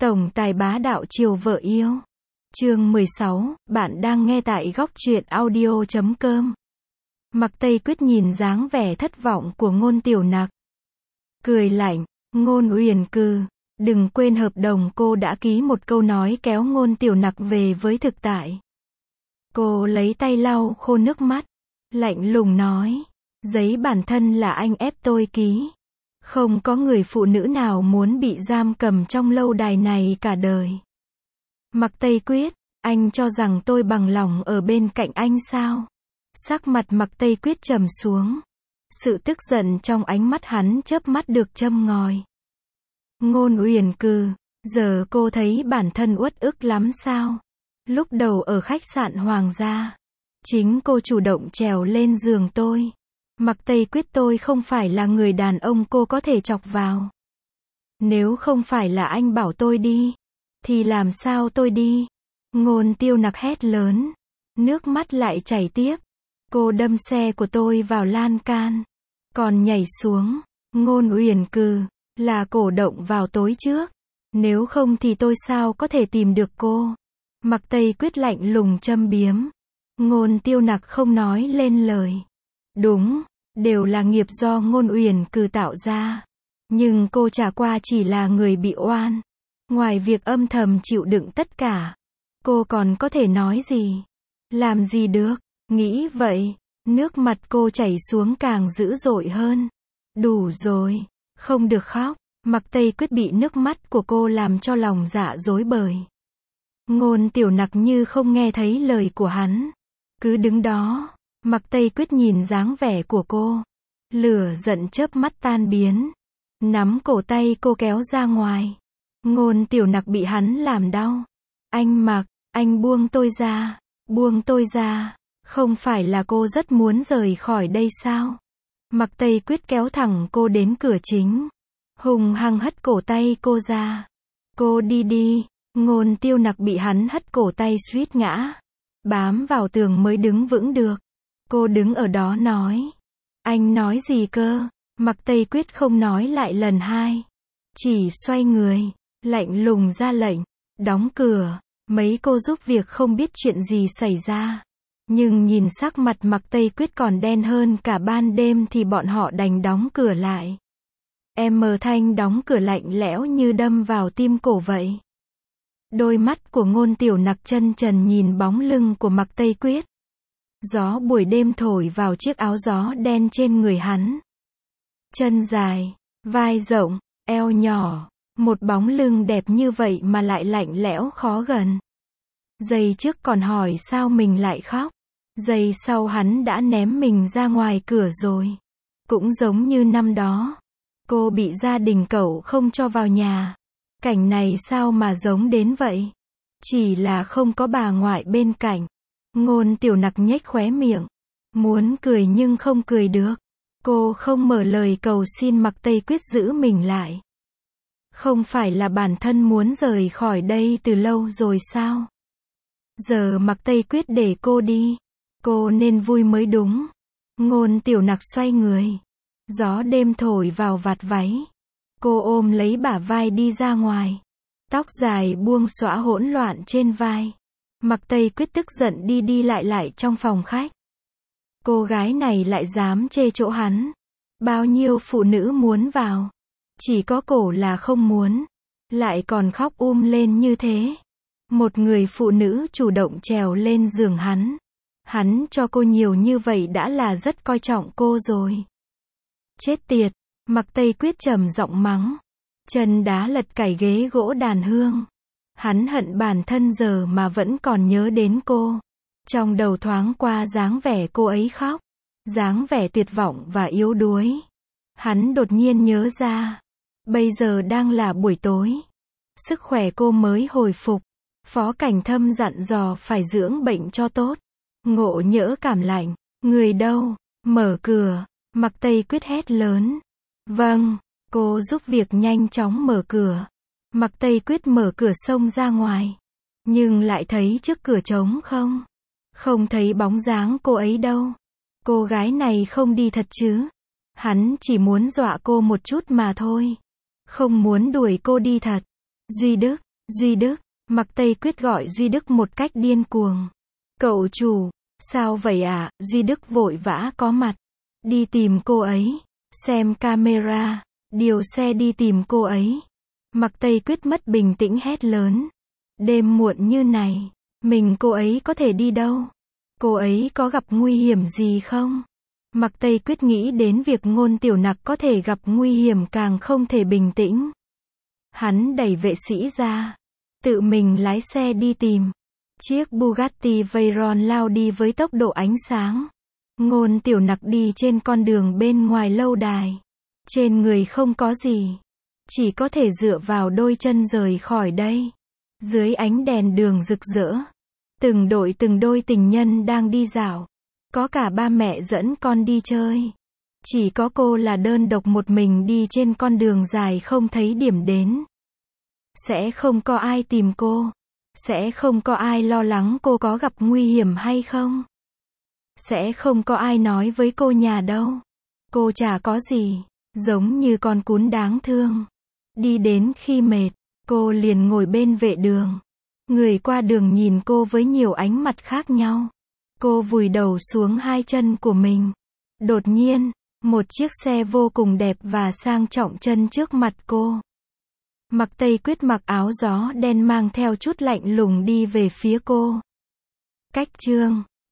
Tổng tài bá đạo chiều vợ yêu. Chương 16, bạn đang nghe tại góc truyện audio.com. Mặc Tây Quyết nhìn dáng vẻ thất vọng của Ngôn Tiểu Nặc. Cười lạnh, Ngôn Uyển Cừ, đừng quên hợp đồng cô đã ký, một câu nói kéo Ngôn Tiểu Nặc về với thực tại. Cô lấy tay lau khô nước mắt, lạnh lùng nói, giấy bản thân là anh ép tôi ký. Không có người phụ nữ nào muốn bị giam cầm trong lâu đài này cả đời. Mặc Tây Quyết, anh cho rằng tôi bằng lòng ở bên cạnh anh sao? Sắc mặt Mặc Tây Quyết trầm xuống. Sự tức giận trong ánh mắt hắn chớp mắt được châm ngòi. Ngôn Uyển Cừ, giờ cô thấy bản thân uất ức lắm sao? Lúc đầu ở khách sạn Hoàng gia, chính cô chủ động trèo lên giường tôi. Mặc Tây Quyết, tôi không phải là người đàn ông cô có thể chọc vào. Nếu không phải là anh bảo tôi đi, thì làm sao tôi đi? Ngôn Tiêu Nặc hét lớn, nước mắt lại chảy tiếp. Cô đâm xe của tôi vào lan can, còn nhảy xuống. Ngôn Uyển Cừ, là cổ động vào tối trước. Nếu không thì tôi sao có thể tìm được cô? Mặc Tây Quyết lạnh lùng châm biếm. Ngôn Tiêu Nặc không nói lên lời. Đúng, đều là nghiệp do Ngôn Uyển Cừ tạo ra. Nhưng cô chả qua chỉ là người bị oan. Ngoài việc âm thầm chịu đựng tất cả, cô còn có thể nói gì? Làm gì được? Nghĩ vậy, nước mặt cô chảy xuống càng dữ dội hơn. Đủ rồi, không được khóc. Mặc Tây Quyết bị nước mắt của cô làm cho lòng dạ rối bời. Ngôn Tiểu Nặc như không nghe thấy lời của hắn, cứ đứng đó. Mặc Tây Quyết nhìn dáng vẻ của cô, lửa giận chớp mắt tan biến, nắm cổ tay cô kéo ra ngoài. Ngôn Tiểu Nặc bị hắn làm đau. Anh Mặc, anh buông tôi ra, buông tôi ra. Không phải là cô rất muốn rời khỏi đây sao? Mặc Tây Quyết kéo thẳng cô đến cửa chính, hung hăng hất cổ tay cô ra. Cô đi đi. Ngôn Tiêu Nặc bị hắn hất cổ tay suýt ngã, bám vào tường mới đứng vững được. Cô đứng ở đó nói, anh nói gì cơ? Mặc Tây Quyết không nói lại lần hai, chỉ xoay người, lạnh lùng ra lệnh, đóng cửa. Mấy cô giúp việc không biết chuyện gì xảy ra, nhưng nhìn sắc mặt Mặc Tây Quyết còn đen hơn cả ban đêm thì bọn họ đành đóng cửa lại. Thanh đóng cửa lạnh lẽo như đâm vào tim cổ vậy. Đôi mắt của Ngôn Tiểu Nặc chân trần nhìn bóng lưng của Mặc Tây Quyết. Gió buổi đêm thổi vào chiếc áo gió đen trên người hắn. Chân dài, vai rộng, eo nhỏ, một bóng lưng đẹp như vậy mà lại lạnh lẽo khó gần. Giây trước còn hỏi sao mình lại khóc, giây sau hắn đã ném mình ra ngoài cửa rồi. Cũng giống như năm đó, cô bị gia đình cậu không cho vào nhà. Cảnh này sao mà giống đến vậy? Chỉ là không có bà ngoại bên cạnh. Ngôn Tiểu Nặc nhếch khóe miệng, muốn cười nhưng không cười được. Cô không mở lời cầu xin Mặc Tây Quyết giữ mình lại. Không phải là bản thân muốn rời khỏi đây từ lâu rồi sao? Giờ Mặc Tây Quyết để cô đi, cô nên vui mới đúng. Ngôn Tiểu Nặc xoay người, gió đêm thổi vào vạt váy. Cô ôm lấy bả vai đi ra ngoài, tóc dài buông xõa hỗn loạn trên vai. Mặc Tây Quyết tức giận đi đi lại lại trong phòng khách. Cô gái này lại dám chê chỗ hắn. Bao nhiêu phụ nữ muốn vào, chỉ có cổ là không muốn. Lại còn khóc lên như thế. Một người phụ nữ chủ động trèo lên giường hắn. Hắn cho cô nhiều như vậy đã là rất coi trọng cô rồi. Chết tiệt, Mặc Tây Quyết trầm giọng mắng, chân đá lật cày ghế gỗ đàn hương. Hắn hận bản thân giờ mà vẫn còn nhớ đến cô. Trong đầu thoáng qua dáng vẻ cô ấy khóc, dáng vẻ tuyệt vọng và yếu đuối. Hắn đột nhiên nhớ ra, bây giờ đang là buổi tối, sức khỏe cô mới hồi phục. Phó Cảnh Thâm dặn dò phải dưỡng bệnh cho tốt. Ngộ nhỡ cảm lạnh, người đâu? Mở cửa. Mặc Tây Quyết hét lớn. Vâng. Cô giúp việc nhanh chóng mở cửa. Mặc Tây Quyết mở cửa xông ra ngoài, nhưng lại thấy trước cửa trống không. Không thấy bóng dáng cô ấy đâu. Cô gái này không đi thật chứ? Hắn chỉ muốn dọa cô một chút mà thôi, không muốn đuổi cô đi thật. Duy Đức, Duy Đức. Mạc Tây Quyết gọi Duy Đức một cách điên cuồng. Cậu chủ, sao vậy ạ? Duy Đức vội vã có mặt. Đi tìm cô ấy. Xem camera. Điều xe đi tìm cô ấy. Mạc Tây Quyết mất bình tĩnh hét lớn. Đêm muộn như này, mình cô ấy có thể đi đâu? Cô ấy có gặp nguy hiểm gì không? Mạc Tây Quyết nghĩ đến việc Ngôn Tiểu Nặc có thể gặp nguy hiểm càng không thể bình tĩnh. Hắn đẩy vệ sĩ ra. Tự mình lái xe đi tìm. Chiếc Bugatti Veyron lao đi với tốc độ ánh sáng. Ngôn Tiểu Nặc đi trên con đường bên ngoài lâu đài. Trên người không có gì. Chỉ có thể dựa vào đôi chân rời khỏi đây. Dưới ánh đèn đường rực rỡ. Từng đôi tình nhân đang đi dạo. Có cả ba mẹ dẫn con đi chơi. Chỉ có cô là đơn độc một mình đi trên con đường dài không thấy điểm đến. Sẽ không có ai tìm cô. Sẽ không có ai lo lắng cô có gặp nguy hiểm hay không. Sẽ không có ai nói với cô nhà đâu. Cô chả có gì. Giống như con cún đáng thương. Đi đến khi mệt, cô liền ngồi bên vệ đường. Người qua đường nhìn cô với nhiều ánh mặt khác nhau. Cô vùi đầu xuống hai chân của mình. Đột nhiên, một chiếc xe vô cùng đẹp và sang trọng chân trước mặt cô. Mạc Tây Quyết mặc áo gió đen mang theo chút lạnh lùng đi về phía cô. Cách chương